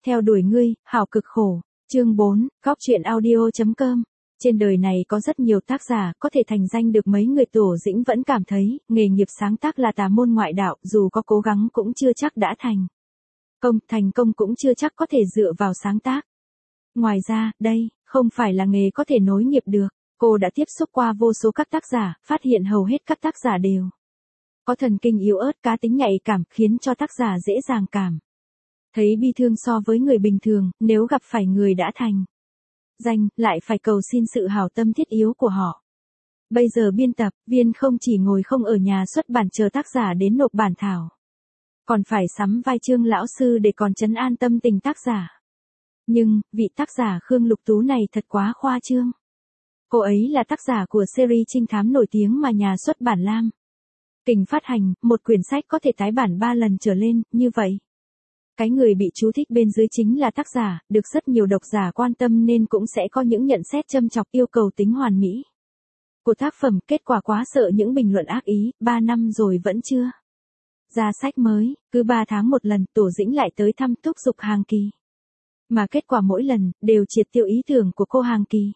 theo đuổi ngươi, hảo cực khổ. Chương 4, Góc truyện audio.com. Trên đời này có rất nhiều tác giả có thể thành danh được mấy người. Tổ Dĩnh vẫn cảm thấy, nghề nghiệp sáng tác là tà môn ngoại đạo, dù có cố gắng cũng chưa chắc đã thành công cũng chưa chắc có thể dựa vào sáng tác. Ngoài ra, đây, không phải là nghề có thể nối nghiệp được. Cô đã tiếp xúc qua vô số các tác giả, phát hiện hầu hết các tác giả đều có thần kinh yếu ớt, cá tính nhạy cảm, khiến cho tác giả dễ dàng cảm thấy bi thương so với người bình thường, nếu gặp phải người đã thành danh, lại phải cầu xin sự hảo tâm thiết yếu của họ. Bây giờ biên tập viên không chỉ ngồi không ở nhà xuất bản chờ tác giả đến nộp bản thảo, còn phải sắm vai Trương lão sư để còn trấn an tâm tình tác giả. Nhưng, vị tác giả Khương Lục Tú này thật quá khoa trương. Cô ấy là tác giả của series trinh thám nổi tiếng mà nhà xuất bản Lam Kình phát hành, một quyển sách có thể tái bản 3 lần trở lên, như vậy. Cái người bị chú thích bên dưới chính là tác giả, được rất nhiều độc giả quan tâm nên cũng sẽ có những nhận xét châm chọc yêu cầu tính hoàn mỹ của tác phẩm. Kết quả quá sợ những bình luận ác ý, 3 năm rồi vẫn chưa ra sách mới, cứ 3 tháng một lần, Tổ Dĩnh lại tới thăm thúc giục Hàng Kỳ. Mà kết quả mỗi lần, đều triệt tiêu ý tưởng của cô Hàng Kỳ.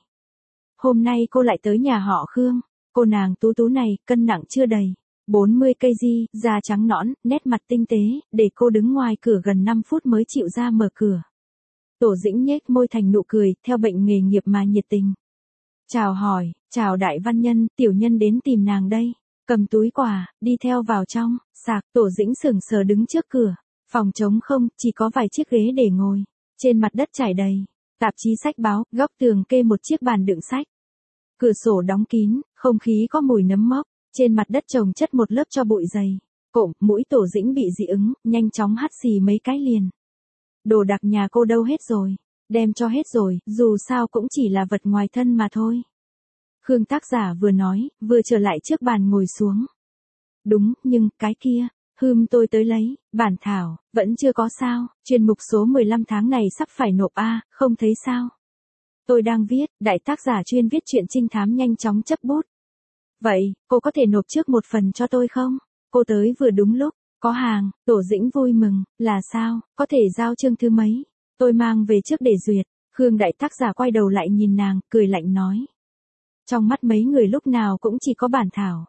Hôm nay cô lại tới nhà họ Khương, cô nàng tú tú này, cân nặng chưa đầy 40 kg, da trắng nõn, nét mặt tinh tế, để cô đứng ngoài cửa gần 5 phút mới chịu ra mở cửa. Tổ Dĩnh nhếch môi thành nụ cười, theo bệnh nghề nghiệp mà nhiệt tình. Chào hỏi, chào đại văn nhân, tiểu nhân đến tìm nàng đây. Cầm túi quà, đi theo vào trong, sạc. Tổ Dĩnh sững sờ đứng trước cửa. Phòng trống không, chỉ có vài chiếc ghế để ngồi. Trên mặt đất trải đầy tạp chí sách báo, góc tường kê một chiếc bàn đựng sách. Cửa sổ đóng kín, không khí có mùi nấm mốc. Trên mặt đất chồng chất một lớp tro bụi dày cộm, mũi Tổ Dĩnh bị dị ứng, nhanh chóng hắt xì mấy cái liền. Đồ đạc nhà cô đâu hết rồi? Đem cho hết rồi, dù sao cũng chỉ là vật ngoài thân mà thôi. Khương tác giả vừa nói, vừa trở lại trước bàn ngồi xuống. Đúng, nhưng, cái kia, tôi tới lấy, bản thảo, vẫn chưa có sao, chuyên mục số 15 tháng này sắp phải nộp a, không thấy sao? Tôi đang viết, đại tác giả chuyên viết truyện trinh thám nhanh chóng chấp bút. Vậy, cô có thể nộp trước một phần cho tôi không? Cô tới vừa đúng lúc, có hàng. Tổ Dĩnh vui mừng, là sao, có thể giao chương thứ mấy? Tôi mang về trước để duyệt. Khương đại tác giả quay đầu lại nhìn nàng, cười lạnh nói. Trong mắt mấy người lúc nào cũng chỉ có bản thảo.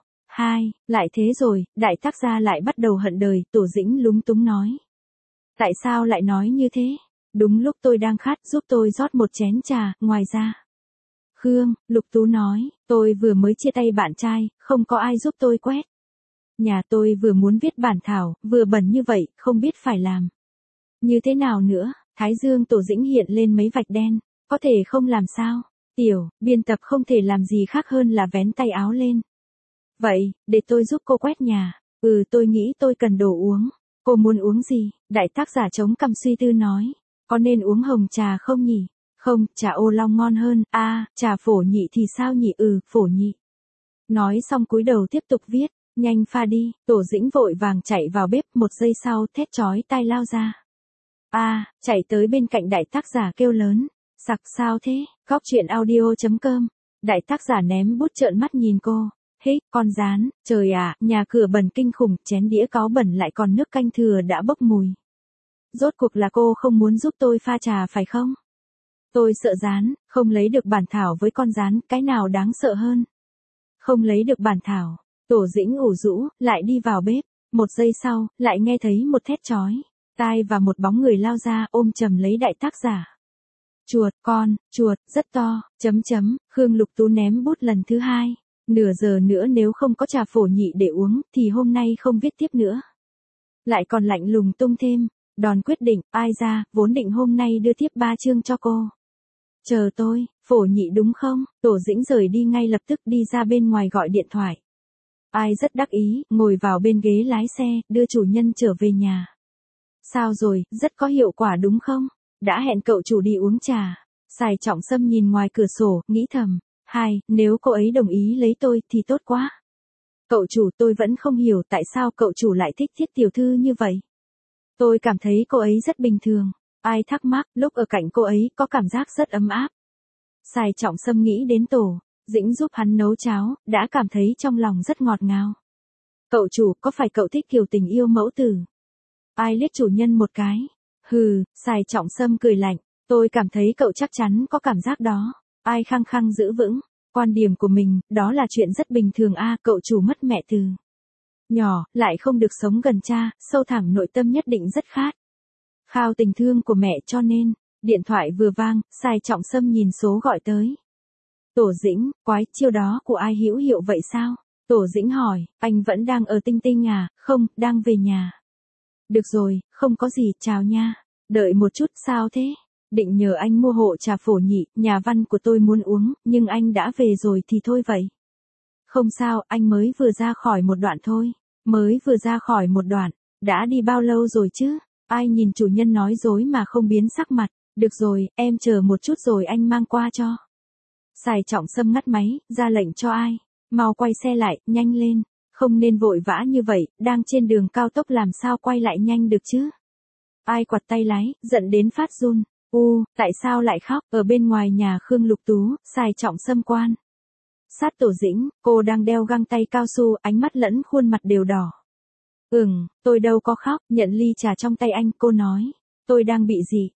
Lại thế rồi, đại tác gia lại bắt đầu hận đời. Tổ Dĩnh lúng túng nói. Tại sao lại nói như thế? Đúng lúc tôi đang khát, giúp tôi rót một chén trà, ngoài ra. Khương, Lục Tú nói, tôi vừa mới chia tay bạn trai, không có ai giúp tôi quét. Nhà tôi vừa muốn viết bản thảo, vừa bận như vậy, không biết phải làm như thế nào nữa. Thái dương Tổ Dĩnh hiện lên mấy vạch đen, có thể không làm sao. Tiểu, biên tập không thể làm gì khác hơn là vén tay áo lên. Vậy, để tôi giúp cô quét nhà. Tôi nghĩ tôi cần đồ uống. Cô muốn uống gì? Đại tác giả chống cằm suy tư nói. Có nên uống hồng trà không nhỉ? Không, trà ô long ngon hơn. Trà phổ nhị thì sao nhỉ? Phổ nhị. Nói xong cúi đầu tiếp tục viết. Nhanh pha đi. Tổ Dĩnh vội vàng chạy vào bếp, một giây sau thét chói tai lao ra. Chạy tới bên cạnh đại tác giả kêu lớn. Sặc sao thế? Góc truyện audio.com. Đại tác giả ném bút trợn mắt nhìn cô. Con rán, trời ạ, nhà cửa bẩn kinh khủng, chén đĩa cáu bẩn lại còn nước canh thừa đã bốc mùi. Rốt cuộc là cô không muốn giúp tôi pha trà phải không? Tôi sợ rán, không lấy được bản thảo với con rán, cái nào đáng sợ hơn? Không lấy được bản thảo. Tổ Dĩnh ủ rũ, lại đi vào bếp. Một giây sau, lại nghe thấy một thét chói tai và một bóng người lao ra ôm chầm lấy đại tác giả. Chuột, rất to, Khương Lục Tú ném bút lần thứ 2. Nửa giờ nữa nếu không có trà phổ nhị để uống, thì hôm nay không viết tiếp nữa. Lại còn lạnh lùng tung thêm. Đòn quyết định, ai ra, vốn định hôm nay đưa tiếp 3 chương cho cô. Chờ tôi, phổ nhị đúng không? Tổ Dĩnh rời đi ngay lập tức đi ra bên ngoài gọi điện thoại. Ai rất đắc ý, ngồi vào bên ghế lái xe, đưa chủ nhân trở về nhà. Sao rồi, rất có hiệu quả đúng không? Đã hẹn cậu chủ đi uống trà. Sài Trọng Sâm nhìn ngoài cửa sổ, nghĩ thầm. Nếu cô ấy đồng ý lấy tôi thì tốt quá. Cậu chủ, tôi vẫn không hiểu tại sao cậu chủ lại thích Thiết tiểu thư như vậy. Tôi cảm thấy cô ấy rất bình thường. Ai thắc mắc, lúc ở cạnh cô ấy có cảm giác rất ấm áp. Sài Trọng Sâm nghĩ đến Tổ Dĩnh giúp hắn nấu cháo, đã cảm thấy trong lòng rất ngọt ngào. Cậu chủ, có phải cậu thích kiểu tình yêu mẫu tử? Ai liếc chủ nhân một cái. Hừ, Sài Trọng Sâm cười lạnh, tôi cảm thấy cậu chắc chắn có cảm giác đó. Ai khăng khăng giữ vững quan điểm của mình, đó là chuyện rất bình thường cậu chủ mất mẹ từ nhỏ, lại không được sống gần cha, sâu thẳm nội tâm nhất định rất khao tình thương của mẹ cho nên, điện thoại vừa vang, Sài Trọng Sâm nhìn số gọi tới. Tổ Dĩnh, quái, chiêu đó của ai hữu hiệu vậy sao? Tổ Dĩnh hỏi, anh vẫn đang ở Tinh Tinh không, đang về nhà. Được rồi, không có gì, chào nha. Đợi một chút, sao thế? Định nhờ anh mua hộ trà phổ nhị, nhà văn của tôi muốn uống, nhưng anh đã về rồi thì thôi vậy. Không sao, anh mới vừa ra khỏi một đoạn thôi. Mới vừa ra khỏi một đoạn, đã đi bao lâu rồi chứ? Ai nhìn chủ nhân nói dối mà không biến sắc mặt. Được rồi, em chờ một chút rồi anh mang qua cho. Sài Trọng Sâm ngắt máy, ra lệnh cho ai. Mau quay xe lại, nhanh lên. Không nên vội vã như vậy, đang trên đường cao tốc làm sao quay lại nhanh được chứ? Ai quặt tay lái, giận đến phát run. Tại sao lại khóc? Ở bên ngoài nhà Khương Lục Tú, Sài Trọng Sâm quan sát Tổ Dĩnh, cô đang đeo găng tay cao su, ánh mắt lẫn khuôn mặt đều đỏ. Tôi đâu có khóc, nhận ly trà trong tay anh, cô nói. Tôi đang bị gì?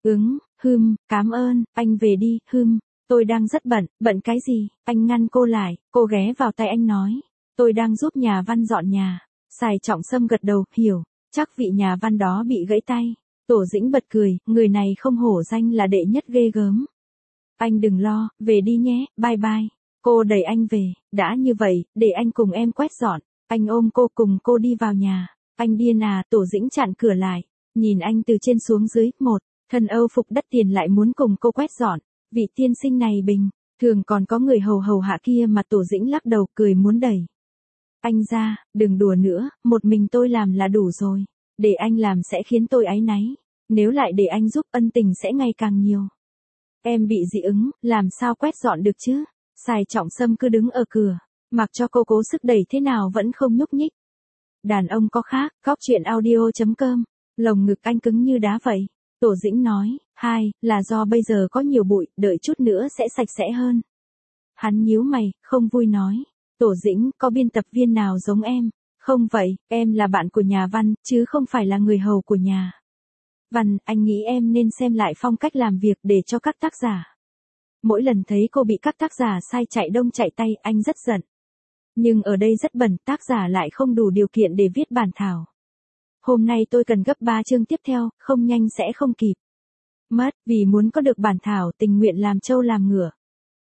Cảm ơn, anh về đi, tôi đang rất bận cái gì? Anh ngăn cô lại, cô ghé vào tay anh nói. Tôi đang giúp nhà văn dọn nhà. Sài Trọng Sâm gật đầu, hiểu, chắc vị nhà văn đó bị gãy tay. Tổ Dĩnh bật cười, người này không hổ danh là đệ nhất ghê gớm. Anh đừng lo, về đi nhé, bye bye. Cô đẩy anh về, đã như vậy, để anh cùng em quét dọn. Anh ôm cô cùng cô đi vào nhà. Anh điên Tổ Dĩnh chặn cửa lại, nhìn anh từ trên xuống dưới, thân Âu phục đắt tiền lại muốn cùng cô quét dọn. Vị tiên sinh này thường còn có người hầu hạ kia mà Tổ Dĩnh lắc đầu cười muốn đẩy anh ra, đừng đùa nữa, một mình tôi làm là đủ rồi. Để anh làm sẽ khiến tôi áy náy. Nếu lại để anh giúp ân tình sẽ ngày càng nhiều. Em bị dị ứng, làm sao quét dọn được chứ? Sài Trọng Sâm cứ đứng ở cửa, mặc cho cô cố sức đẩy thế nào vẫn không nhúc nhích. Đàn ông có khác, góc chuyện audio.com, lồng ngực anh cứng như đá vậy. Tổ Dĩnh nói, là do bây giờ có nhiều bụi, đợi chút nữa sẽ sạch sẽ hơn. Hắn nhíu mày, không vui nói. Tổ Dĩnh, có biên tập viên nào giống em? Không vậy, em là bạn của nhà văn, chứ không phải là người hầu của nhà văn. Anh nghĩ em nên xem lại phong cách làm việc để cho các tác giả. Mỗi lần thấy cô bị các tác giả sai chạy đông chạy tay, anh rất giận. Nhưng ở đây rất bận, tác giả lại không đủ điều kiện để viết bản thảo. Hôm nay tôi cần gấp 3 chương tiếp theo, không nhanh sẽ không kịp mất, vì muốn có được bản thảo tình nguyện làm trâu làm ngựa.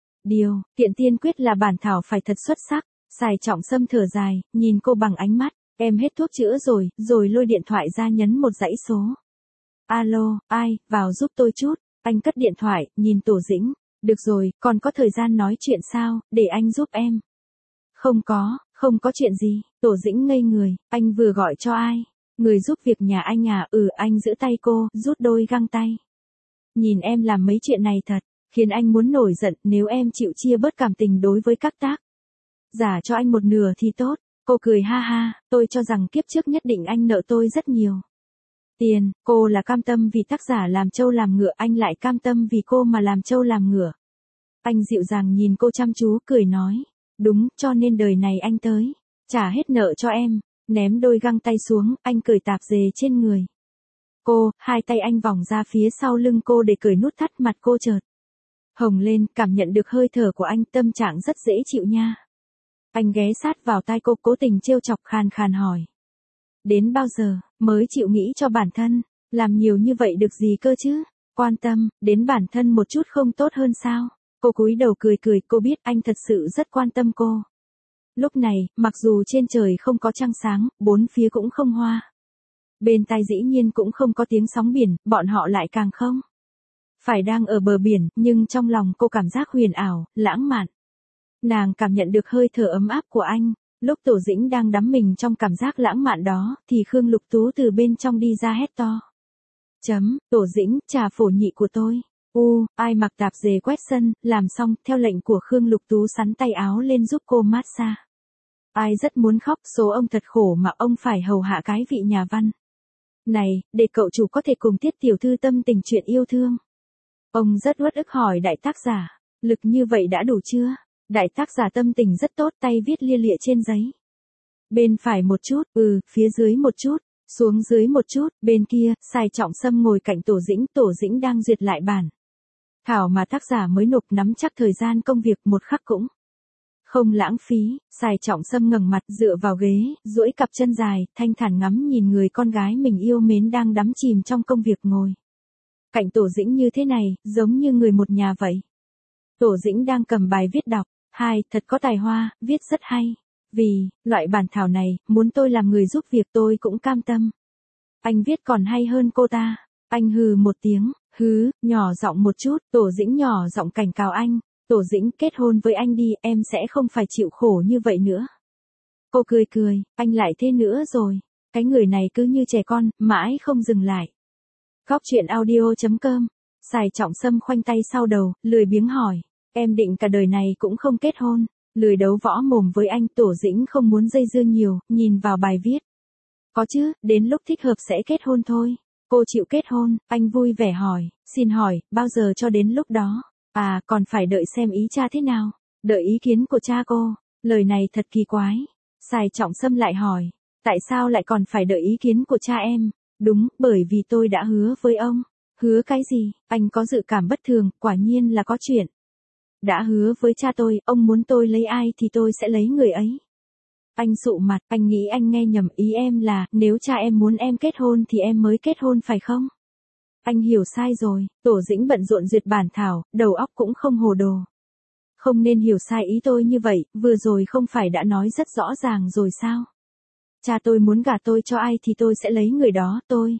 Kiện tiên quyết là bản thảo phải thật xuất sắc. Sài Trọng Sâm thở dài, nhìn cô bằng ánh mắt. Em hết thuốc chữa rồi lôi điện thoại ra nhấn một dãy số. Alo, ai, vào giúp tôi chút. Anh cất điện thoại, nhìn Tổ Dĩnh. Được rồi, còn có thời gian nói chuyện sao, để anh giúp em. Không có chuyện gì. Tổ Dĩnh ngây người, anh vừa gọi cho ai? Người giúp việc nhà anh anh giữ tay cô, rút đôi găng tay. Nhìn em làm mấy chuyện này thật, khiến anh muốn nổi giận. Nếu em chịu chia bớt cảm tình đối với các tác giả cho anh một nửa thì tốt. Cô cười ha ha, tôi cho rằng kiếp trước nhất định anh nợ tôi rất nhiều tiền. Cô là cam tâm vì tác giả làm trâu làm ngựa, anh lại cam tâm vì cô mà làm trâu làm ngựa. Anh dịu dàng nhìn cô chăm chú, cười nói. Đúng, cho nên đời này anh tới trả hết nợ cho em. Ném đôi găng tay xuống, anh cởi tạp dề trên người cô, hai tay anh vòng ra phía sau lưng cô để cởi nút thắt. Mặt cô chợt hồng lên, cảm nhận được hơi thở của anh, tâm trạng rất dễ chịu nha. Anh ghé sát vào tai cô, cố tình trêu chọc, khàn khàn hỏi. Đến bao giờ mới chịu nghĩ cho bản thân? Làm nhiều như vậy được gì cơ chứ? Quan tâm đến bản thân một chút không tốt hơn sao? Cô cúi đầu cười, cô biết anh thật sự rất quan tâm cô. Lúc này, mặc dù trên trời không có trăng sáng, bốn phía cũng không hoa. Bên tai dĩ nhiên cũng không có tiếng sóng biển, bọn họ lại càng không phải đang ở bờ biển, nhưng trong lòng cô cảm giác huyền ảo, lãng mạn. Nàng cảm nhận được hơi thở ấm áp của anh. Lúc Tổ Dĩnh đang đắm mình trong cảm giác lãng mạn đó, thì Khương Lục Tú từ bên trong đi ra hét to. Tổ Dĩnh, trà phổ nhị của tôi. Ai mặc tạp dề quét sân, làm xong, theo lệnh của Khương Lục Tú sắn tay áo lên giúp cô massage. Ai rất muốn khóc, số ông thật khổ mà ông phải hầu hạ cái vị nhà văn này, để cậu chủ có thể cùng Tiết tiểu thư tâm tình chuyện yêu thương. Ông rất uất ức hỏi đại tác giả, lực như vậy đã đủ chưa? Đại tác giả tâm tình rất tốt, tay viết lia lịa trên giấy. Bên phải một chút, phía dưới một chút. Xuống dưới một chút, bên kia, Sài Trọng Sâm ngồi cạnh Tổ Dĩnh đang duyệt lại bản thảo mà tác giả mới nộp, nắm chắc thời gian công việc một khắc cũng không lãng phí. Sài Trọng Sâm ngẩng mặt dựa vào ghế, duỗi cặp chân dài, thanh thản ngắm nhìn người con gái mình yêu mến đang đắm chìm trong công việc ngồi cạnh Tổ Dĩnh như thế này, giống như người một nhà vậy. Tổ Dĩnh đang cầm bài viết đọc. Thật có tài hoa, viết rất hay. Vì, loại bản thảo này, muốn tôi làm người giúp việc tôi cũng cam tâm. Anh viết còn hay hơn cô ta. Anh hừ một tiếng, nhỏ giọng một chút, Tổ Dĩnh nhỏ giọng cảnh cáo anh. Tổ Dĩnh, kết hôn với anh đi, em sẽ không phải chịu khổ như vậy nữa. Cô cười, anh lại thế nữa rồi. Cái người này cứ như trẻ con, mãi không dừng lại. Góc chuyện audio.com. Sài Trọng Sâm khoanh tay sau đầu, lười biếng hỏi. Em định cả đời này cũng không kết hôn. Lười đấu võ mồm với anh. Tổ Dĩnh không muốn dây dưa nhiều, nhìn vào bài viết. Có chứ, đến lúc thích hợp sẽ kết hôn thôi. Cô chịu kết hôn, anh vui vẻ hỏi. Xin hỏi, bao giờ cho đến lúc đó? Còn phải đợi xem ý cha thế nào. Đợi ý kiến của cha cô. Lời này thật kỳ quái. Sài Trọng Sâm lại hỏi. Tại sao lại còn phải đợi ý kiến của cha em? Đúng, bởi vì tôi đã hứa với ông. Hứa cái gì? Anh có dự cảm bất thường, quả nhiên là có chuyện. Đã hứa với cha tôi, ông muốn tôi lấy ai thì tôi sẽ lấy người ấy. Anh sụ mặt, anh nghĩ anh nghe nhầm, ý em là, nếu cha em muốn em kết hôn thì em mới kết hôn phải không? Anh hiểu sai rồi. Tổ Dĩnh bận rộn duyệt bản thảo, đầu óc cũng không hồ đồ. Không nên hiểu sai ý tôi như vậy, vừa rồi không phải đã nói rất rõ ràng rồi sao? Cha tôi muốn gả tôi cho ai thì tôi sẽ lấy người đó, tôi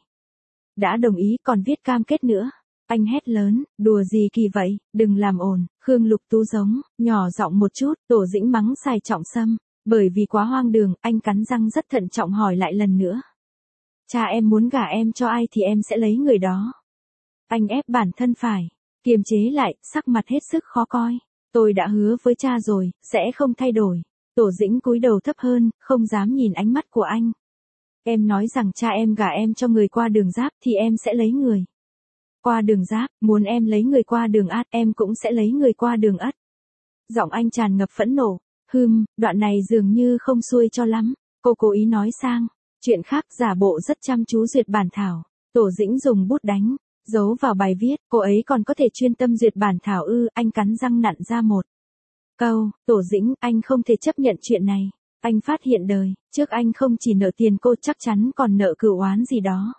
đã đồng ý, còn viết cam kết nữa. Anh hét lớn, đùa gì kỳ vậy, đừng làm ồn. Khương Lục Tú giống, nhỏ giọng một chút. Tổ Dĩnh mắng Sài Trọng Sâm, bởi vì quá hoang đường, anh cắn răng rất thận trọng hỏi lại lần nữa. Cha em muốn gả em cho ai thì em sẽ lấy người đó. Anh ép bản thân phải kiềm chế lại, sắc mặt hết sức khó coi. Tôi đã hứa với cha rồi, sẽ không thay đổi. Tổ Dĩnh cúi đầu thấp hơn, không dám nhìn ánh mắt của anh. Em nói rằng cha em gả em cho người qua đường giáp thì em sẽ lấy người qua đường giáp, muốn em lấy người qua đường át, em cũng sẽ lấy người qua đường ất. Giọng anh tràn ngập phẫn nộ. Đoạn này dường như không xuôi cho lắm. Cô cố ý nói sang chuyện khác, giả bộ rất chăm chú duyệt bản thảo. Tổ Dĩnh dùng bút đánh dấu vào bài viết, cô ấy còn có thể chuyên tâm duyệt bản thảo ư? Anh cắn răng nặn ra một câu. Tổ Dĩnh, anh không thể chấp nhận chuyện này. Anh phát hiện đời trước anh không chỉ nợ tiền cô, chắc chắn còn nợ cửu oán gì đó.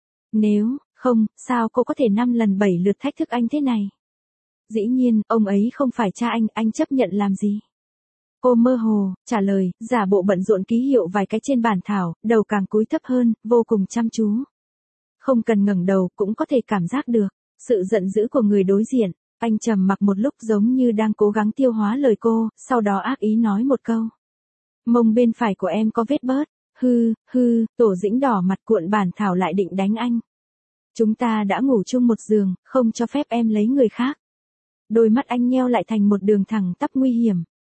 Nếu không, sao cô có thể 5 lần 7 lượt thách thức anh thế này? Dĩ nhiên, ông ấy không phải cha anh chấp nhận làm gì? Cô mơ hồ trả lời, giả bộ bận rộn ký hiệu vài cái trên bản thảo, đầu càng cúi thấp hơn, vô cùng chăm chú. Không cần ngẩng đầu cũng có thể cảm giác được sự giận dữ của người đối diện. Anh trầm mặc một lúc giống như đang cố gắng tiêu hóa lời cô, sau đó ác ý nói một câu. Mông bên phải của em có vết bớt. Tổ Dĩnh đỏ mặt cuộn bản thảo lại định đánh anh. Chúng ta đã ngủ chung một giường, không cho phép em lấy người khác. Đôi mắt anh nheo lại thành một đường thẳng tắp nguy hiểm.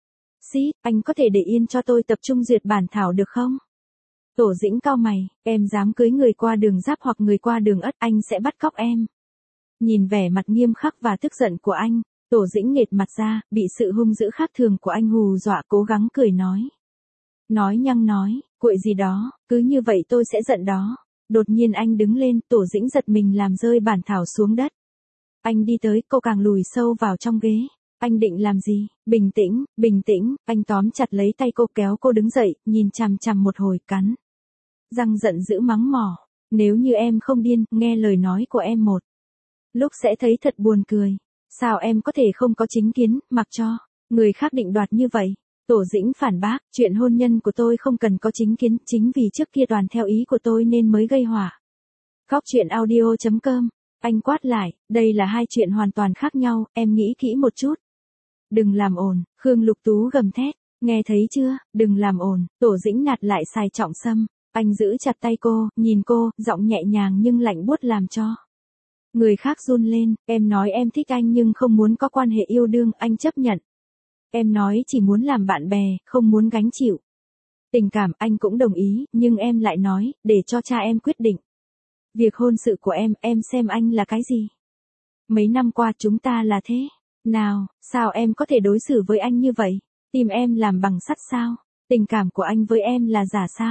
Anh có thể để yên cho tôi tập trung duyệt bản thảo được không? Tổ Dĩnh cau mày, em dám cưới người qua đường giáp hoặc người qua đường ất, anh sẽ bắt cóc em. Nhìn vẻ mặt nghiêm khắc và tức giận của anh, Tổ Dĩnh nghệt mặt ra, bị sự hung dữ khác thường của anh hù dọa, cố gắng cười nói. Cuội gì đó, cứ như vậy tôi sẽ giận đó. Đột nhiên anh đứng lên, Tổ Dĩnh giật mình làm rơi bản thảo xuống đất. Anh đi tới, cô càng lùi sâu vào trong ghế. Anh định làm gì? Bình tĩnh, anh tóm chặt lấy tay cô kéo cô đứng dậy, nhìn chằm chằm một hồi, cắn răng giận dữ mắng mỏ. Nếu như em không điên, nghe lời nói của em một lúc sẽ thấy thật buồn cười. Sao em có thể không có chính kiến, mặc cho người khác định đoạt như vậy? Tổ Dĩnh phản bác, chuyện hôn nhân của tôi không cần có chính kiến, chính vì trước kia toàn theo ý của tôi nên mới gây họa. Góc chuyện audio.com. Anh quát lại, đây là hai chuyện hoàn toàn khác nhau, em nghĩ kỹ một chút. Đừng làm ồn, Khương Lục Tú gầm thét, nghe thấy chưa, đừng làm ồn. Tổ Dĩnh nạt lại Sài Trọng Sâm. Anh giữ chặt tay cô, nhìn cô, giọng nhẹ nhàng nhưng lạnh buốt làm cho người khác run lên. Em nói em thích anh nhưng không muốn có quan hệ yêu đương, anh chấp nhận. Em nói chỉ muốn làm bạn bè, không muốn gánh chịu tình cảm, anh cũng đồng ý, nhưng em lại nói, để cho cha em quyết định việc hôn sự của em xem anh là cái gì? Mấy năm qua chúng ta là thế nào, sao em có thể đối xử với anh như vậy? Tim em làm bằng sắt sao? Tình cảm của anh với em là giả sao?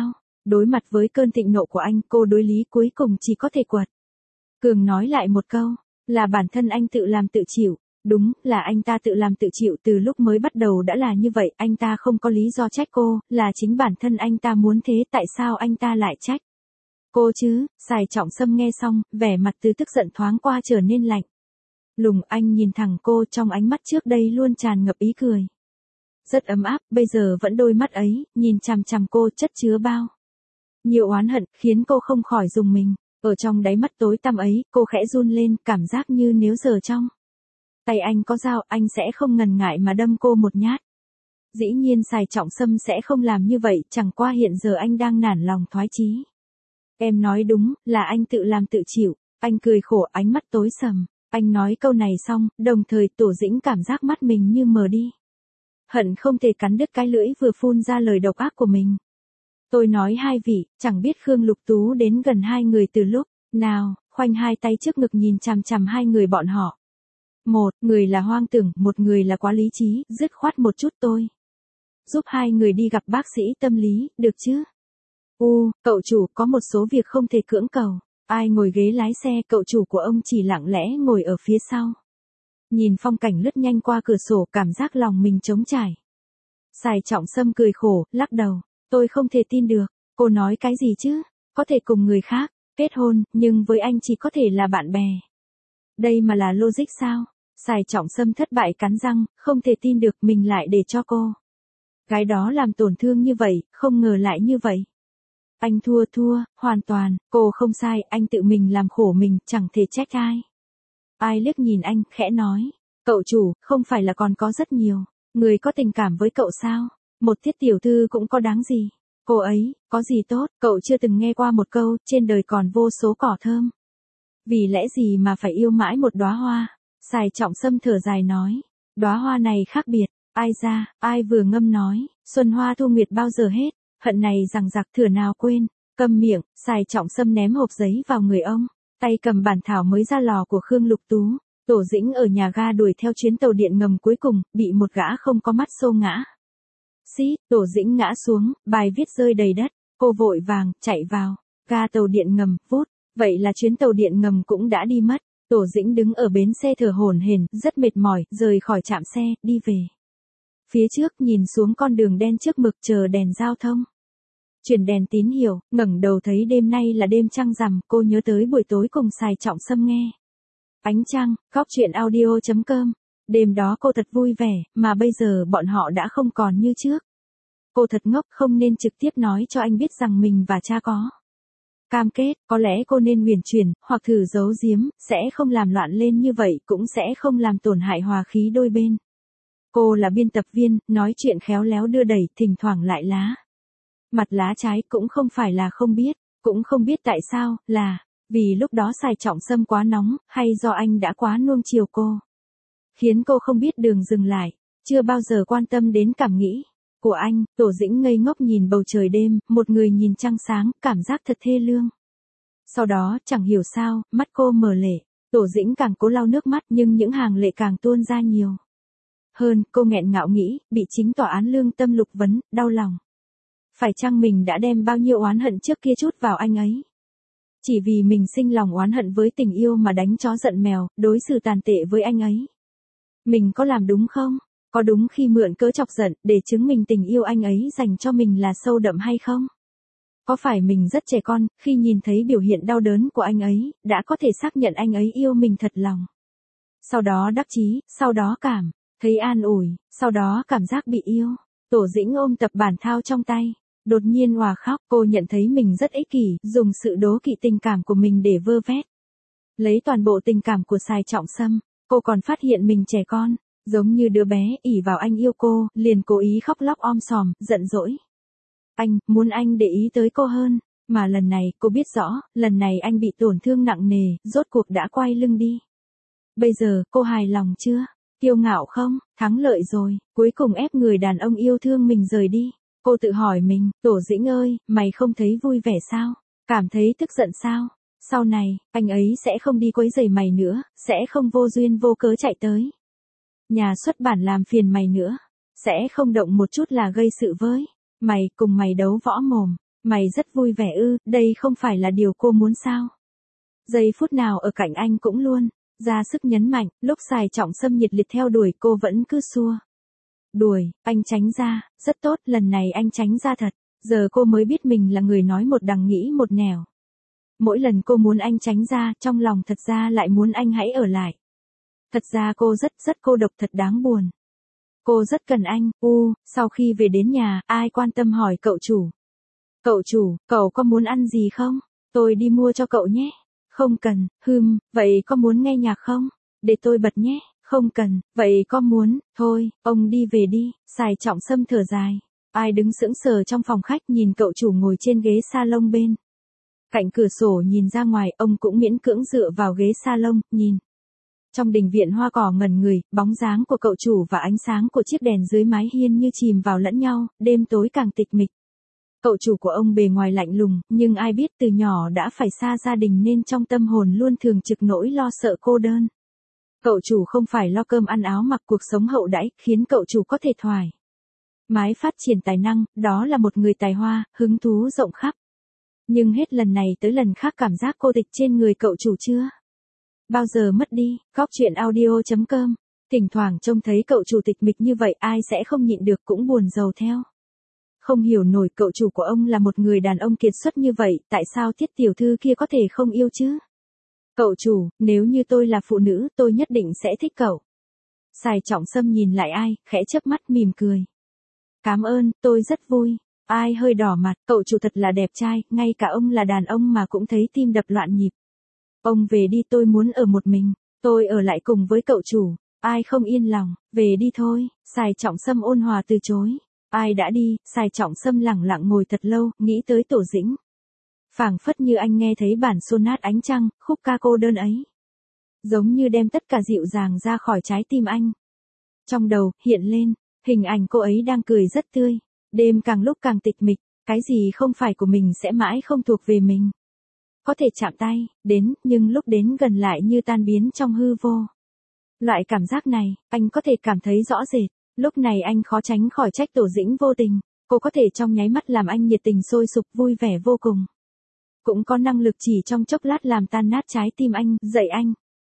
Đối mặt với cơn thịnh nộ của anh, cô đối lý cuối cùng chỉ có thể quật cường nói lại một câu, là bản thân anh tự làm tự chịu. Đúng, là anh ta tự làm tự chịu, từ lúc mới bắt đầu đã là như vậy, anh ta không có lý do trách cô, là chính bản thân anh ta muốn thế, tại sao anh ta lại trách cô chứ? Sài Trọng Sâm nghe xong, vẻ mặt từ tức giận thoáng qua trở nên lạnh lùng. Anh nhìn thẳng cô, trong ánh mắt trước đây luôn tràn ngập ý cười rất ấm áp, bây giờ vẫn đôi mắt ấy, nhìn chằm chằm cô, chất chứa bao nhiều oán hận, khiến cô không khỏi rùng mình. Ở trong đáy mắt tối tăm ấy, cô khẽ run lên, cảm giác như nếu giờ trong tay anh có dao, anh sẽ không ngần ngại mà đâm cô một nhát. Dĩ nhiên Sài Trọng Sâm sẽ không làm như vậy, chẳng qua hiện giờ anh đang nản lòng thoái chí. Em nói đúng, là anh tự làm tự chịu. Anh cười khổ, ánh mắt tối sầm. Anh nói câu này xong, đồng thời Tổ Dĩnh cảm giác mắt mình như mờ đi. Hận không thể cắn đứt cái lưỡi vừa phun ra lời độc ác của mình. Tôi nói hai vị, chẳng biết Khương Lục Tú đến gần hai người từ lúc nào, khoanh hai tay trước ngực nhìn chằm chằm hai người bọn họ. Một người là hoang tưởng, một người là quá lý trí, dứt khoát một chút tôi giúp hai người đi gặp bác sĩ tâm lý, được chứ? Cậu chủ, có một số việc không thể cưỡng cầu. Ai ngồi ghế lái xe, cậu chủ của ông chỉ lặng lẽ ngồi ở phía sau. Nhìn phong cảnh lướt nhanh qua cửa sổ, cảm giác lòng mình trống trải. Sài Trọng Sâm cười khổ, lắc đầu. Tôi không thể tin được. Cô nói cái gì chứ? Có thể cùng người khác kết hôn, nhưng với anh chỉ có thể là bạn bè. Đây mà là logic sao? Sài Trọng Sâm thất bại cắn răng, không thể tin được mình lại để cho cô gái đó làm tổn thương như vậy, không ngờ lại như vậy. Anh thua, hoàn toàn, cô không sai, anh tự mình làm khổ mình, chẳng thể trách ai. Ai liếc nhìn anh, khẽ nói, cậu chủ, không phải là còn có rất nhiều người có tình cảm với cậu sao? Một Tiết tiểu thư cũng có đáng gì? Cô ấy, có gì tốt, cậu chưa từng nghe qua một câu, trên đời còn vô số cỏ thơm. Vì lẽ gì mà phải yêu mãi một đóa hoa? Sài Trọng Sâm thở dài nói, đóa hoa này khác biệt, ai vừa ngâm nói, xuân hoa thu nguyệt bao giờ hết, hận này rằng giặc thửa nào quên, câm miệng. Sài Trọng Sâm ném hộp giấy vào người ông, tay cầm bản thảo mới ra lò của Khương Lục Tú. Tổ Dĩnh ở nhà ga đuổi theo chuyến tàu điện ngầm cuối cùng, bị một gã không có mắt xô ngã. Tổ Dĩnh ngã xuống, bài viết rơi đầy đất, cô vội vàng, chạy vào ga tàu điện ngầm, vút, vậy là chuyến tàu điện ngầm cũng đã đi mất. Tổ Dĩnh đứng ở bến xe thở hổn hển, rất mệt mỏi, rời khỏi trạm xe, đi về phía trước, nhìn xuống con đường đen trước mực chờ đèn giao thông chuyển đèn tín hiệu, ngẩng đầu thấy đêm nay là đêm trăng rằm, cô nhớ tới buổi tối cùng Sài Trọng Sâm nghe ánh trăng. Góc truyện audio.com. Đêm đó cô thật vui vẻ, mà bây giờ bọn họ đã không còn như trước. Cô thật ngốc, không nên trực tiếp nói cho anh biết rằng mình và cha có cam kết, có lẽ cô nên huyền chuyển, hoặc thử giấu giếm, sẽ không làm loạn lên như vậy, cũng sẽ không làm tổn hại hòa khí đôi bên. Cô là biên tập viên, nói chuyện khéo léo đưa đẩy, thỉnh thoảng lại lá mặt lá trái, cũng không phải là không biết, cũng không biết tại sao, là vì lúc đó Sài Trọng Sâm quá nóng, hay do anh đã quá nuông chiều cô, khiến cô không biết đường dừng lại, chưa bao giờ quan tâm đến cảm nghĩ của anh. Tổ Dĩnh ngây ngốc nhìn bầu trời đêm, một người nhìn trăng sáng, cảm giác thật thê lương. Sau đó, chẳng hiểu sao, mắt cô mở lệ. Tổ Dĩnh càng cố lau nước mắt, nhưng những hàng lệ càng tuôn ra nhiều hơn. Cô nghẹn ngạo nghĩ, bị chính tòa án lương tâm lục vấn, đau lòng. Phải chăng mình đã đem bao nhiêu oán hận trước kia chút vào anh ấy? Chỉ vì mình sinh lòng oán hận với tình yêu mà đánh chó giận mèo, đối xử tàn tệ với anh ấy. Mình có làm đúng không? Có đúng khi mượn cớ chọc giận, để chứng minh tình yêu anh ấy dành cho mình là sâu đậm hay không? Có phải mình rất trẻ con, khi nhìn thấy biểu hiện đau đớn của anh ấy, đã có thể xác nhận anh ấy yêu mình thật lòng? Sau đó đắc chí, sau đó cảm thấy an ủi, sau đó cảm giác bị yêu. Tổ Dĩnh ôm tập bản thao trong tay, đột nhiên òa khóc. Cô nhận thấy mình rất ích kỷ, dùng sự đố kỵ tình cảm của mình để vơ vét lấy toàn bộ tình cảm của Sài Trọng Sâm. Cô còn phát hiện mình trẻ con, giống như đứa bé, ỷ vào anh yêu cô, liền cố ý khóc lóc om sòm, giận dỗi. Anh, muốn anh để ý tới cô hơn, mà lần này, cô biết rõ, lần này anh bị tổn thương nặng nề, rốt cuộc đã quay lưng đi. Bây giờ, cô hài lòng chưa? Kiêu ngạo không? Thắng lợi rồi, cuối cùng ép người đàn ông yêu thương mình rời đi. Cô tự hỏi mình, Tổ Dĩnh ơi, mày không thấy vui vẻ sao? Cảm thấy tức giận sao? Sau này, anh ấy sẽ không đi quấy rầy mày nữa, sẽ không vô duyên vô cớ chạy tới nhà xuất bản làm phiền mày nữa, sẽ không động một chút là gây sự với mày, cùng mày đấu võ mồm. Mày rất vui vẻ ư, đây không phải là điều cô muốn sao? Giây phút nào ở cạnh anh cũng luôn, ra sức nhấn mạnh, lúc Sài Trọng Sâm nhiệt liệt theo đuổi cô vẫn cứ xua. Đuổi, anh tránh ra, rất tốt, lần này anh tránh ra thật. Giờ cô mới biết mình là người nói một đằng nghĩ một nẻo. Mỗi lần cô muốn anh tránh ra, trong lòng thật ra lại muốn anh hãy ở lại. Thật ra cô rất cô độc thật đáng buồn. Cô rất cần anh, sau khi về đến nhà, ai quan tâm hỏi cậu chủ. Cậu chủ, cậu có muốn ăn gì không? Tôi đi mua cho cậu nhé. Không cần, vậy có muốn nghe nhạc không? Để tôi bật nhé. Không cần, vậy có muốn, thôi, ông đi về đi. Sài Trọng Sâm thở dài. Ai đứng sững sờ trong phòng khách nhìn cậu chủ ngồi trên ghế salon bên. Cạnh cửa sổ nhìn ra ngoài, ông cũng miễn cưỡng dựa vào ghế salon, nhìn. Trong đình viện hoa cỏ ngẩn người, bóng dáng của cậu chủ và ánh sáng của chiếc đèn dưới mái hiên như chìm vào lẫn nhau, đêm tối càng tịch mịch. Cậu chủ của ông bề ngoài lạnh lùng, nhưng ai biết từ nhỏ đã phải xa gia đình nên trong tâm hồn luôn thường trực nỗi lo sợ cô đơn. Cậu chủ không phải lo cơm ăn áo mặc cuộc sống hậu đãi, khiến cậu chủ có thể thoải mái phát triển tài năng, đó là một người tài hoa, hứng thú rộng khắp. Nhưng hết lần này tới lần khác cảm giác cô tịch trên người cậu chủ chưa bao giờ mất đi. Góc chuyện audio.com. Thỉnh thoảng trông thấy cậu chủ tịch mịch như vậy ai sẽ không nhịn được cũng buồn rầu theo. Không hiểu nổi cậu chủ của ông là một người đàn ông kiệt xuất như vậy, tại sao Tiết tiểu thư kia có thể không yêu chứ? Cậu chủ, nếu như tôi là phụ nữ tôi nhất định sẽ thích cậu. Sài Trọng Sâm nhìn lại ai, khẽ chớp mắt mỉm cười. Cảm ơn, tôi rất vui. Ai hơi đỏ mặt, cậu chủ thật là đẹp trai, ngay cả ông là đàn ông mà cũng thấy tim đập loạn nhịp. Ông về đi, tôi muốn ở một mình, tôi ở lại cùng với cậu chủ. Ai không yên lòng, về đi thôi. Sài Trọng Sâm ôn hòa từ chối. Ai đã đi, Sài Trọng Sâm lẳng lặng ngồi thật lâu, nghĩ tới Tổ Dĩnh. Phảng phất như anh nghe thấy bản sonat ánh trăng, khúc ca cô đơn ấy. Giống như đem tất cả dịu dàng ra khỏi trái tim anh. Trong đầu, hiện lên, hình ảnh cô ấy đang cười rất tươi. Đêm càng lúc càng tịch mịch, cái gì không phải của mình sẽ mãi không thuộc về mình. Có thể chạm tay, đến, nhưng lúc đến gần lại như tan biến trong hư vô. Loại cảm giác này, anh có thể cảm thấy rõ rệt. Lúc này anh khó tránh khỏi trách Tổ Dĩnh vô tình. Cô có thể trong nháy mắt làm anh nhiệt tình sôi sục vui vẻ vô cùng. Cũng có năng lực chỉ trong chốc lát làm tan nát trái tim anh, dậy anh.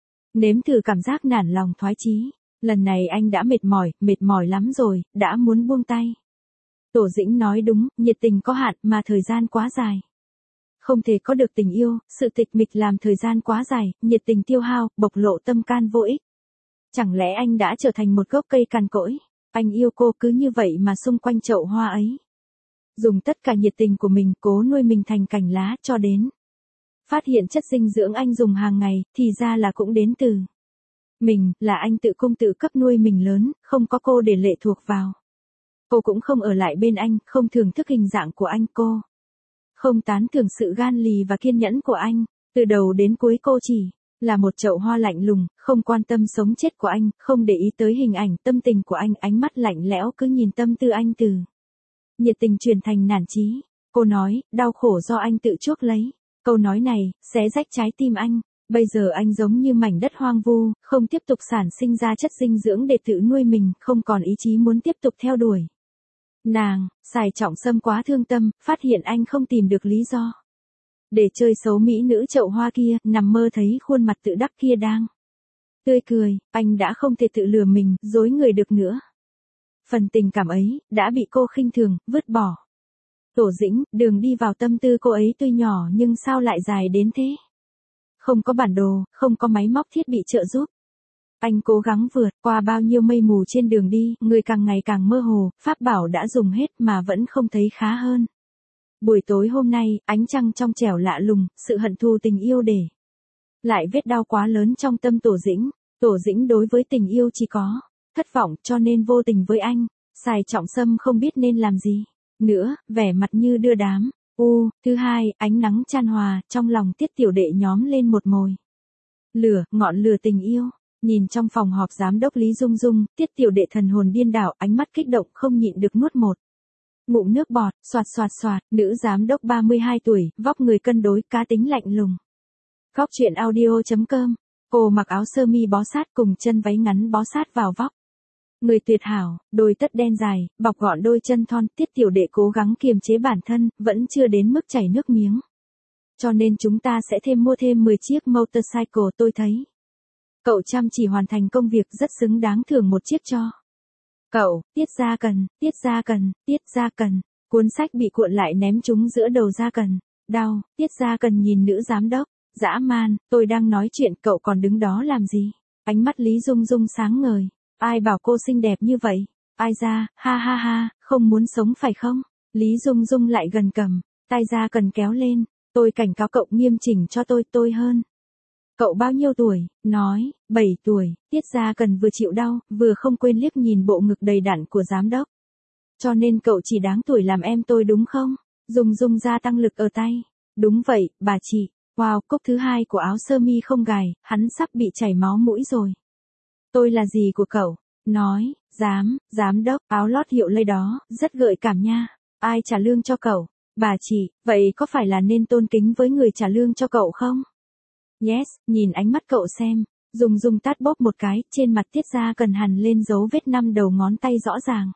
Nếm thử cảm giác nản lòng thoái chí. Lần này anh đã mệt mỏi lắm rồi, đã muốn buông tay. Tổ Dĩnh nói đúng, nhiệt tình có hạn mà thời gian quá dài. Không thể có được tình yêu, sự tịch mịch làm thời gian quá dài, nhiệt tình tiêu hao, bộc lộ tâm can vô ích. Chẳng lẽ anh đã trở thành một gốc cây cằn cỗi? Anh yêu cô cứ như vậy mà xung quanh chậu hoa ấy. Dùng tất cả nhiệt tình của mình cố nuôi mình thành cành lá cho đến. Phát hiện chất dinh dưỡng anh dùng hàng ngày, thì ra là cũng đến từ mình, là anh tự cung tự cấp nuôi mình lớn, không có cô để lệ thuộc vào. Cô cũng không ở lại bên anh, không thưởng thức hình dạng của anh, cô không tán thưởng sự gan lì và kiên nhẫn của anh. Từ đầu đến cuối cô chỉ là một chậu hoa lạnh lùng, không quan tâm sống chết của anh, không để ý tới hình ảnh, tâm tình của anh, ánh mắt lạnh lẽo cứ nhìn tâm tư anh từ nhiệt tình chuyển thành nản chí. Cô nói, đau khổ do anh tự chuốc lấy. Câu nói này, xé rách trái tim anh. Bây giờ anh giống như mảnh đất hoang vu, không tiếp tục sản sinh ra chất dinh dưỡng để tự nuôi mình, không còn ý chí muốn tiếp tục theo đuổi nàng. Sài Trọng Sâm quá thương tâm, phát hiện anh không tìm được lý do để chơi xấu mỹ nữ chậu hoa kia, nằm mơ thấy khuôn mặt tự đắc kia đang tươi cười, anh đã không thể tự lừa mình, dối người được nữa. Phần tình cảm ấy, đã bị cô khinh thường, vứt bỏ. Tổ Dĩnh, đường đi vào tâm tư cô ấy tuy nhỏ nhưng sao lại dài đến thế? Không có bản đồ, không có máy móc thiết bị trợ giúp. Anh cố gắng vượt qua bao nhiêu mây mù trên đường đi, người càng ngày càng mơ hồ, pháp bảo đã dùng hết mà vẫn không thấy khá hơn. Buổi tối hôm nay, ánh trăng trong trẻo lạ lùng, sự hận thù tình yêu để lại vết đau quá lớn trong tâm Tổ Dĩnh. Tổ Dĩnh đối với tình yêu chỉ có thất vọng cho nên vô tình với anh. Sài Trọng Sâm không biết nên làm gì nữa, vẻ mặt như đưa đám. Thứ hai, ánh nắng chan hòa, trong lòng Tiết tiểu đệ nhóm lên một mồi lửa, ngọn lửa tình yêu. Nhìn trong phòng họp giám đốc Lý Dung Dung, Tiết tiểu đệ thần hồn điên đảo, ánh mắt kích động không nhịn được nuốt một ngụm nước bọt. Xoạt, nữ giám đốc 32 tuổi, vóc người cân đối, cá tính lạnh lùng. Góc chuyện audio.com. Cô mặc áo sơ mi bó sát cùng chân váy ngắn bó sát vào vóc. Người tuyệt hảo, đôi tất đen dài, bọc gọn đôi chân thon, Tiết tiểu đệ cố gắng kiềm chế bản thân, vẫn chưa đến mức chảy nước miếng. Cho nên chúng ta sẽ mua thêm 10 chiếc motorcycle tôi thấy. Cậu chăm chỉ hoàn thành công việc rất xứng đáng thưởng một chiếc cho. Cậu, Tiết Gia Cần, Tiết Gia Cần, Tiết Gia Cần. Cuốn sách bị cuộn lại ném trúng giữa đầu Gia Cần. Đau, Tiết Gia Cần nhìn nữ giám đốc. Dã man, tôi đang nói chuyện cậu còn đứng đó làm gì? Ánh mắt Lý Dung Dung sáng ngời. Ai bảo cô xinh đẹp như vậy? Ai ra, ha ha ha, không muốn sống phải không? Lý Dung Dung lại gần cầm, tay Gia Cần kéo lên. Tôi cảnh cáo cậu nghiêm chỉnh cho tôi hơn. Cậu bao nhiêu tuổi? Nói, 7 tuổi, Tiết Gia Cần vừa chịu đau, vừa không quên liếc nhìn bộ ngực đầy đặn của giám đốc. Cho nên cậu chỉ đáng tuổi làm em tôi đúng không? Dung Dung gia tăng lực ở tay. Đúng vậy, bà chị. Wow, cúc thứ 2 của áo sơ mi không gài, hắn sắp bị chảy máu mũi rồi. Tôi là gì của cậu? Nói, giám đốc, áo lót hiệu lây đó, rất gợi cảm nha. Ai trả lương cho cậu? Bà chị, vậy có phải là nên tôn kính với người trả lương cho cậu không? Yes, nhìn ánh mắt cậu xem. Dung Dung tát bóp một cái, trên mặt Tiết Gia Cần hằn lên dấu vết 5 đầu ngón tay rõ ràng.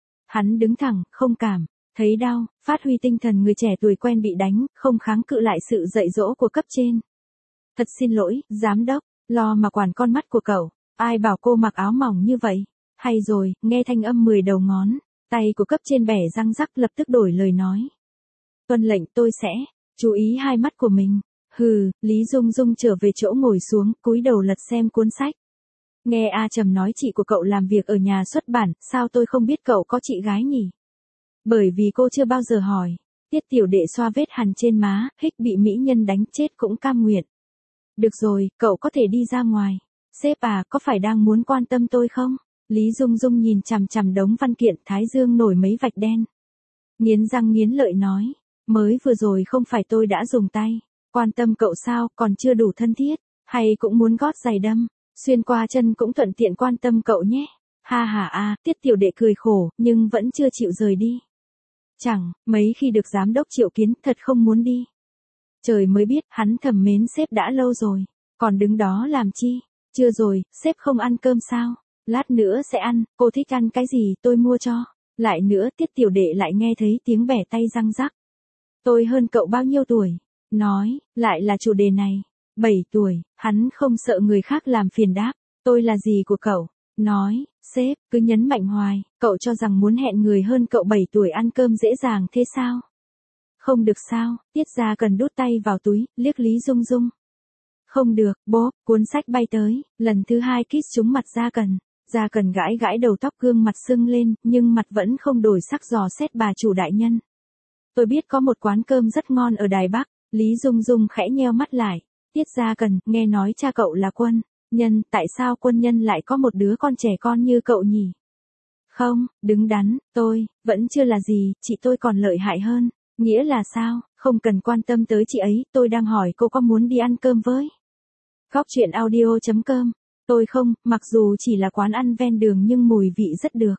Hắn đứng thẳng, không cảm, thấy đau, phát huy tinh thần người trẻ tuổi quen bị đánh, không kháng cự lại sự dạy dỗ của cấp trên. Thật xin lỗi, giám đốc, lo mà quản con mắt của cậu, ai bảo cô mặc áo mỏng như vậy. Hay rồi, nghe thanh âm 10 đầu ngón, tay của cấp trên bẻ răng rắc lập tức đổi lời nói. Tuân lệnh tôi sẽ, chú ý hai mắt của mình. Hừ, Lý Dung Dung trở về chỗ ngồi xuống, cúi đầu lật xem cuốn sách. Nghe A Trầm nói chị của cậu làm việc ở nhà xuất bản, sao tôi không biết cậu có chị gái nhỉ? Bởi vì cô chưa bao giờ hỏi. Tiết tiểu đệ xoa vết hằn trên má, hích bị mỹ nhân đánh chết cũng cam nguyện. Được rồi, cậu có thể đi ra ngoài. Sếp à, có phải đang muốn quan tâm tôi không? Lý Dung Dung nhìn chằm chằm đống văn kiện, thái dương nổi mấy vạch đen. Nghiến răng nghiến lợi nói, mới vừa rồi không phải tôi đã dùng tay. Quan tâm cậu sao, còn chưa đủ thân thiết, hay cũng muốn gót giày đâm, xuyên qua chân cũng thuận tiện quan tâm cậu nhé. Ha ha a, Tiết tiểu đệ cười khổ, nhưng vẫn chưa chịu rời đi. Chẳng, mấy khi được giám đốc triệu kiến, thật không muốn đi. Trời mới biết, hắn thầm mến sếp đã lâu rồi, còn đứng đó làm chi? Chưa rồi, sếp không ăn cơm sao? Lát nữa sẽ ăn, cô thích ăn cái gì tôi mua cho. Lại nữa, Tiết tiểu đệ lại nghe thấy tiếng bẻ tay răng rắc. Tôi hơn cậu bao nhiêu tuổi? Nói, lại là chủ đề này. 7 tuổi, hắn không sợ người khác làm phiền đáp. Tôi là gì của cậu? Nói, sếp, cứ nhấn mạnh hoài, cậu cho rằng muốn hẹn người hơn cậu 7 tuổi ăn cơm dễ dàng thế sao? Không được sao, Tiết Gia Cần đút tay vào túi, liếc Lý Dung Dung. Không được, bốp, cuốn sách bay tới, lần thứ 2 kiss trúng mặt Gia Cần. Gia Cần gãi gãi đầu tóc gương mặt sưng lên, nhưng mặt vẫn không đổi sắc dò xét bà chủ đại nhân. Tôi biết có một quán cơm rất ngon ở Đài Bắc. Lý Dung Dung khẽ nheo mắt lại. Tiết Gia Cần, nghe nói cha cậu là quân nhân, tại sao quân nhân lại có một đứa con trẻ con như cậu nhỉ? Không, đứng đắn, tôi, vẫn chưa là gì, chị tôi còn lợi hại hơn. Nghĩa là sao, không cần quan tâm tới chị ấy, tôi đang hỏi cô có muốn đi ăn cơm với. Góc truyện audio.com. Tôi không, mặc dù chỉ là quán ăn ven đường nhưng mùi vị rất được.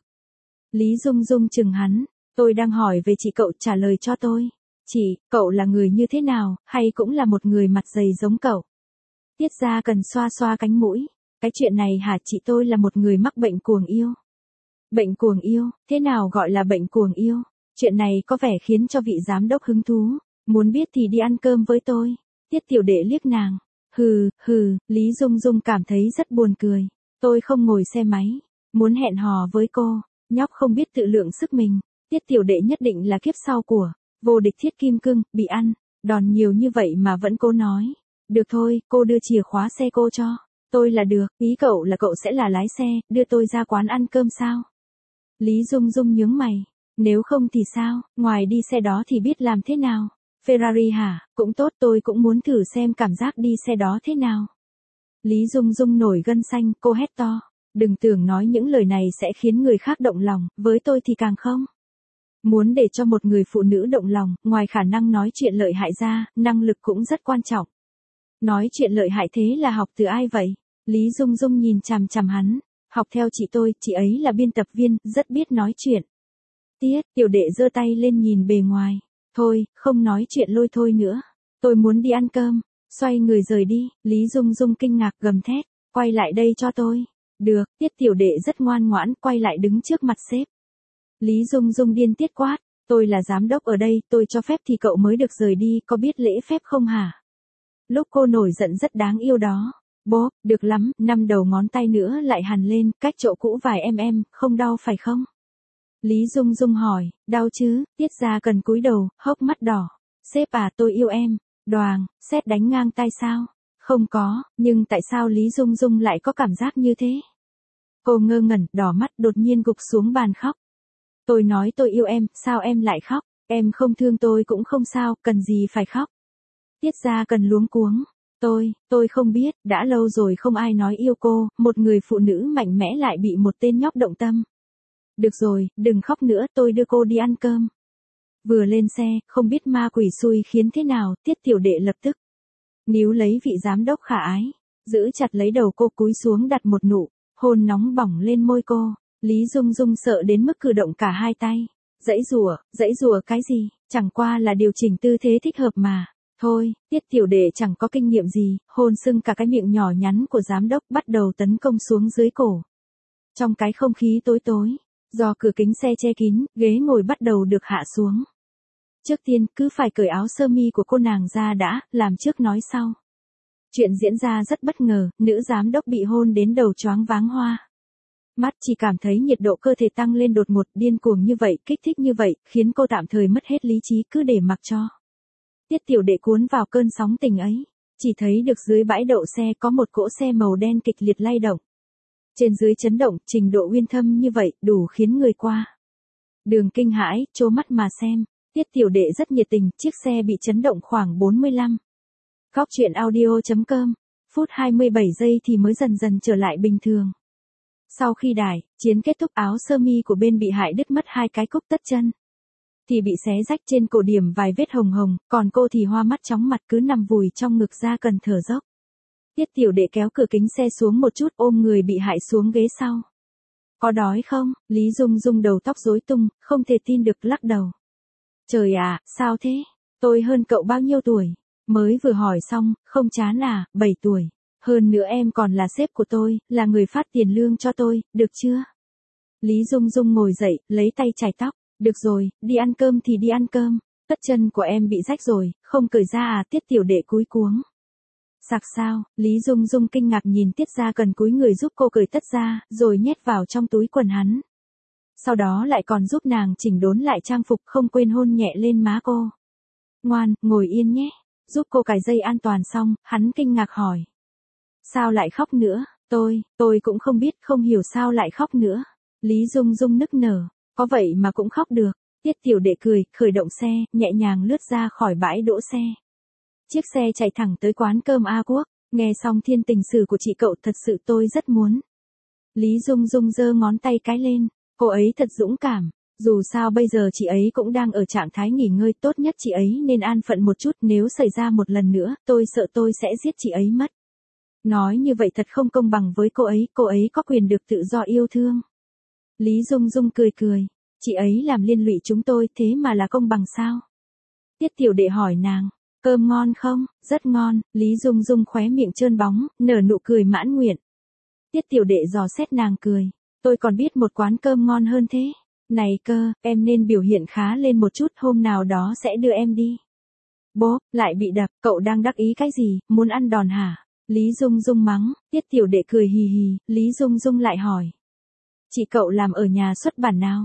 Lý Dung Dung chừng hắn, tôi đang hỏi về chị cậu trả lời cho tôi. Chị, cậu là người như thế nào, hay cũng là một người mặt dày giống cậu? Tiết Gia Cần xoa xoa cánh mũi. Cái chuyện này hả, chị tôi là một người mắc bệnh cuồng yêu. Bệnh cuồng yêu, thế nào gọi là bệnh cuồng yêu? Chuyện này có vẻ khiến cho vị giám đốc hứng thú. Muốn biết thì đi ăn cơm với tôi. Tiết tiểu đệ liếc nàng. Hừ, Lý Dung Dung cảm thấy rất buồn cười. Tôi không ngồi xe máy. Muốn hẹn hò với cô. Nhóc không biết tự lượng sức mình. Tiết tiểu đệ nhất định là kiếp sau của vô địch Thiết Kim Cương, bị ăn, đòn nhiều như vậy mà vẫn cố nói. Được thôi, cô đưa chìa khóa xe cô cho. Tôi là được, ý cậu là cậu sẽ là lái xe, đưa tôi ra quán ăn cơm sao? Lý Dung Dung nhướng mày. Nếu không thì sao, ngoài đi xe đó thì biết làm thế nào? Ferrari hả, cũng tốt, tôi cũng muốn thử xem cảm giác đi xe đó thế nào. Lý Dung Dung nổi gân xanh, cô hét to. Đừng tưởng nói những lời này sẽ khiến người khác động lòng, với tôi thì càng không. Muốn để cho một người phụ nữ động lòng, ngoài khả năng nói chuyện lợi hại ra, năng lực cũng rất quan trọng. Nói chuyện lợi hại thế là học từ ai vậy? Lý Dung Dung nhìn chằm chằm hắn. Học theo chị tôi, chị ấy là biên tập viên, rất biết nói chuyện. Tiết, tiểu đệ giơ tay lên nhìn bề ngoài. Thôi, không nói chuyện lôi thôi nữa. Tôi muốn đi ăn cơm. Xoay người rời đi, Lý Dung Dung kinh ngạc gầm thét. Quay lại đây cho tôi. Được, Tiết tiểu đệ rất ngoan ngoãn, quay lại đứng trước mặt sếp. Lý Dung Dung điên tiết quát, tôi là giám đốc ở đây, tôi cho phép thì cậu mới được rời đi, có biết lễ phép không hả? Lúc cô nổi giận rất đáng yêu đó. Bố, được lắm, 5 đầu ngón tay nữa lại hằn lên, cách chỗ cũ vài em, không đau phải không? Lý Dung Dung hỏi, đau chứ, Tiết Gia Cần cúi đầu, hốc mắt đỏ. Sếp à, tôi yêu em. Đoàng, sếp đánh ngang tay sao? Không có, nhưng tại sao Lý Dung Dung lại có cảm giác như thế? Cô ngơ ngẩn, đỏ mắt đột nhiên gục xuống bàn khóc. Tôi nói tôi yêu em, sao em lại khóc? Em không thương tôi cũng không sao, cần gì phải khóc? Tiết Gia Cần luống cuống. Tôi không biết, đã lâu rồi không ai nói yêu cô, một người phụ nữ mạnh mẽ lại bị một tên nhóc động tâm. Được rồi, đừng khóc nữa, tôi đưa cô đi ăn cơm. Vừa lên xe, không biết ma quỷ xui khiến thế nào, Tiết tiểu đệ lập tức níu lấy vị giám đốc khả ái, giữ chặt lấy đầu cô cúi xuống đặt một nụ hôn nóng bỏng lên môi cô. Lý Dung Dung sợ đến mức cử động cả hai tay. Dãy rùa cái gì, chẳng qua là điều chỉnh tư thế thích hợp mà. Thôi, Tiết tiểu đệ chẳng có kinh nghiệm gì, hôn sưng cả cái miệng nhỏ nhắn của giám đốc bắt đầu tấn công xuống dưới cổ. Trong cái không khí tối tối, do cửa kính xe che kín, ghế ngồi bắt đầu được hạ xuống. Trước tiên, cứ phải cởi áo sơ mi của cô nàng ra đã, làm trước nói sau. Chuyện diễn ra rất bất ngờ, nữ giám đốc bị hôn đến đầu choáng váng hoa. Mắt chỉ cảm thấy nhiệt độ cơ thể tăng lên đột ngột, điên cuồng như vậy, kích thích như vậy, khiến cô tạm thời mất hết lý trí, cứ để mặc cho. Tiết tiểu đệ cuốn vào cơn sóng tình ấy, chỉ thấy được dưới bãi đậu xe có một cỗ xe màu đen kịch liệt lay động. Trên dưới chấn động, trình độ uyên thâm như vậy, đủ khiến người qua đường kinh hãi, trố mắt mà xem. Tiết tiểu đệ rất nhiệt tình, chiếc xe bị chấn động khoảng 45. Góc truyện audio.com, phút 27 giây thì mới dần dần trở lại bình thường. Sau khi đài, chiến kết thúc, áo sơ mi của bên bị hại đứt mất 2 cái cúc tất chân. Thì bị xé rách trên cổ điểm vài vết hồng hồng, còn cô thì hoa mắt chóng mặt cứ nằm vùi trong ngực Gia Cần thở dốc. Tiết tiểu đệ kéo cửa kính xe xuống một chút, ôm người bị hại xuống ghế sau. Có đói không? Lý Dung Dung đầu tóc rối tung, không thể tin được lắc đầu. Trời à, sao thế? Tôi hơn cậu bao nhiêu tuổi? Mới vừa hỏi xong, không chán à, 7 tuổi. Hơn nữa em còn là sếp của tôi, là người phát tiền lương cho tôi, được chưa? Lý Dung Dung ngồi dậy, lấy tay chải tóc. Được rồi, đi ăn cơm thì đi ăn cơm. Tất chân của em bị rách rồi, không cởi ra à? Tiết tiểu đệ cúi cuống. Sặc sao? Lý Dung Dung kinh ngạc nhìn Tiết Gia Cần cúi người giúp cô cởi tất ra, rồi nhét vào trong túi quần hắn. Sau đó lại còn giúp nàng chỉnh đốn lại trang phục, không quên hôn nhẹ lên má cô. Ngoan, ngồi yên nhé. Giúp cô cài dây an toàn xong, hắn kinh ngạc hỏi. Sao lại khóc nữa? Tôi cũng không biết, không hiểu sao lại khóc nữa. Lý Dung Dung nức nở. Có vậy mà cũng khóc được. Tiết tiểu đệ cười, khởi động xe, nhẹ nhàng lướt ra khỏi bãi đỗ xe. Chiếc xe chạy thẳng tới quán cơm A Quốc. Nghe xong thiên tình sử của chị cậu, thật sự tôi rất muốn. Lý Dung Dung giơ ngón tay cái lên. Cô ấy thật dũng cảm. Dù sao bây giờ chị ấy cũng đang ở trạng thái nghỉ ngơi, tốt nhất chị ấy nên an phận một chút, nếu xảy ra một lần nữa, tôi sợ tôi sẽ giết chị ấy mất. Nói như vậy thật không công bằng với cô ấy có quyền được tự do yêu thương. Lý Dung Dung cười cười. Chị ấy làm liên lụy chúng tôi, thế mà là công bằng sao? Tiết tiểu đệ hỏi nàng. Cơm ngon không? Rất ngon. Lý Dung Dung khóe miệng trơn bóng, nở nụ cười mãn nguyện. Tiết tiểu đệ dò xét nàng cười. Tôi còn biết một quán cơm ngon hơn thế. Này cơ, em nên biểu hiện khá lên một chút, hôm nào đó sẽ đưa em đi. Bố, lại bị đập, cậu đang đắc ý cái gì, muốn ăn đòn hả? Lý Dung Dung mắng. Tiết tiểu đệ cười hì hì, Lý Dung Dung lại hỏi. Chị cậu làm ở nhà xuất bản nào?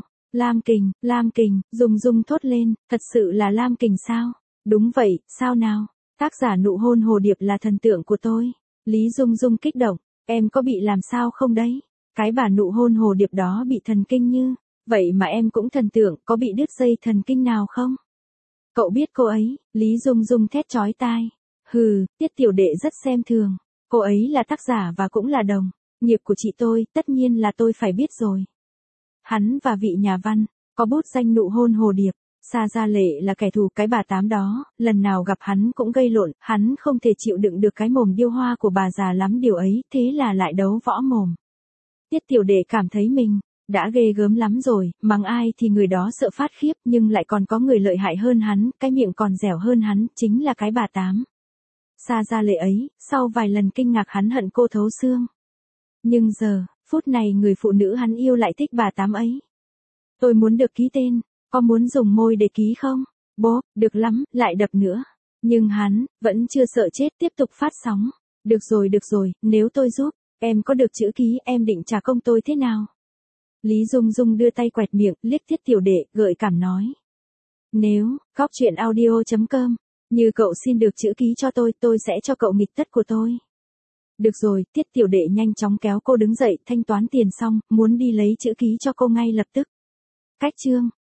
Lam Kình, Dung Dung thốt lên, thật sự là Lam Kình sao? Đúng vậy, sao nào? Tác giả Nụ hôn hồ điệp là thần tượng của tôi. Lý Dung Dung kích động, em có bị làm sao không đấy? Cái bà nụ hôn hồ điệp đó bị thần kinh như, vậy mà em cũng thần tượng, có bị đứt dây thần kinh nào không? Cậu biết cô ấy? Lý Dung Dung thét chói tai. Hừ, Tiết tiểu đệ rất xem thường. Cô ấy là tác giả và cũng là đồng nghiệp của chị tôi, tất nhiên là tôi phải biết rồi. Hắn và vị nhà văn, có bút danh Nụ hôn hồ điệp. Sa Gia Lệ là kẻ thù cái bà tám đó, lần nào gặp hắn cũng gây lộn, hắn không thể chịu đựng được cái mồm điêu hoa của bà già lắm điều ấy, thế là lại đấu võ mồm. Tiết tiểu đệ cảm thấy mình đã ghê gớm lắm rồi, mắng ai thì người đó sợ phát khiếp, nhưng lại còn có người lợi hại hơn hắn, cái miệng còn dẻo hơn hắn, chính là cái bà tám. Sa Gia Lệ ấy, sau vài lần kinh ngạc hắn hận cô thấu xương. Nhưng giờ, Phút này người phụ nữ hắn yêu lại thích bà tám ấy. Tôi muốn được ký tên, có muốn dùng môi để ký không? Bố, được lắm, lại đập nữa. Nhưng hắn, vẫn chưa sợ chết tiếp tục phát sóng. Được rồi, nếu tôi giúp, em có được chữ ký em định trả công tôi thế nào? Lý Dung Dung đưa tay quẹt miệng, liếc Tiết Tiểu Đệ, gợi cảm nói. Nếu, Cóc Truyện Audio.com, như cậu xin được chữ ký cho tôi sẽ cho cậu nghịch tất của tôi. Được rồi, Tiết Tiểu Đệ nhanh chóng kéo cô đứng dậy, thanh toán tiền xong, muốn đi lấy chữ ký cho cô ngay lập tức. Cách chương